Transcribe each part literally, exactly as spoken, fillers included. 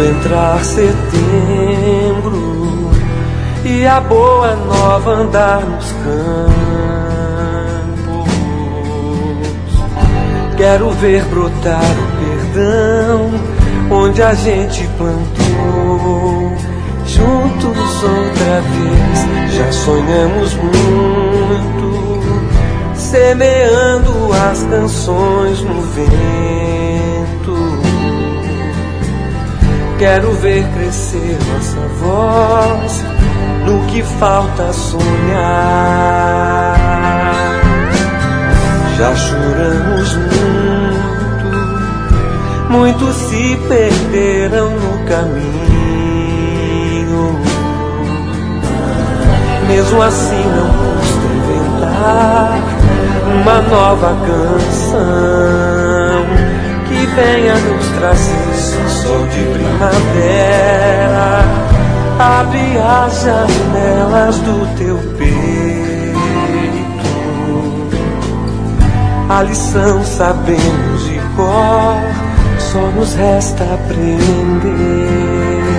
entrar setembro e a boa nova andar nos campos, quero ver brotar o perdão onde a gente plantou. Juntos outra vez, já sonhamos muito, semeando as canções no vento. Quero ver crescer nossa voz no que falta sonhar. Já choramos muito, muitos se perderam no caminho. Mesmo assim não custa inventar uma nova canção que venha nos trazer sol de primavera. Abre as janelas do teu peito, a lição sabemos de cor, só nos resta aprender.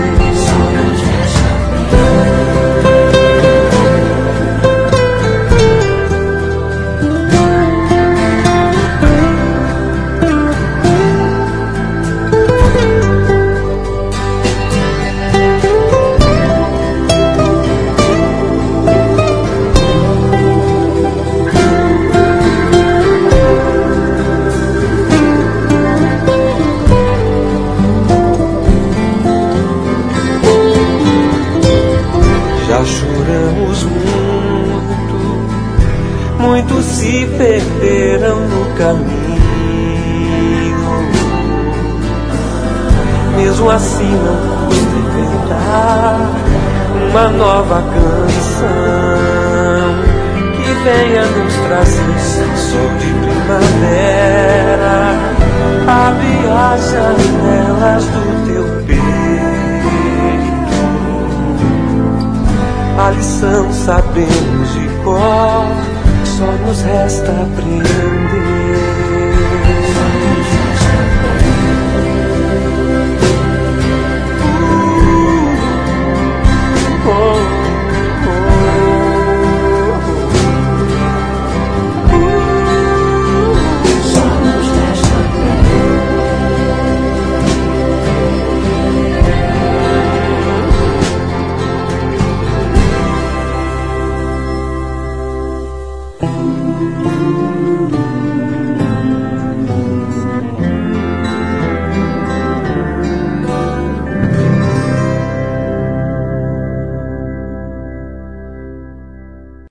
Já choramos muito, muitos se perderam no caminho. Mesmo assim não custa inventar uma nova canção que venha nos trazer sol de primavera. Abre as janelas do teu peito, a lição sabemos de cor, só nos resta aprender.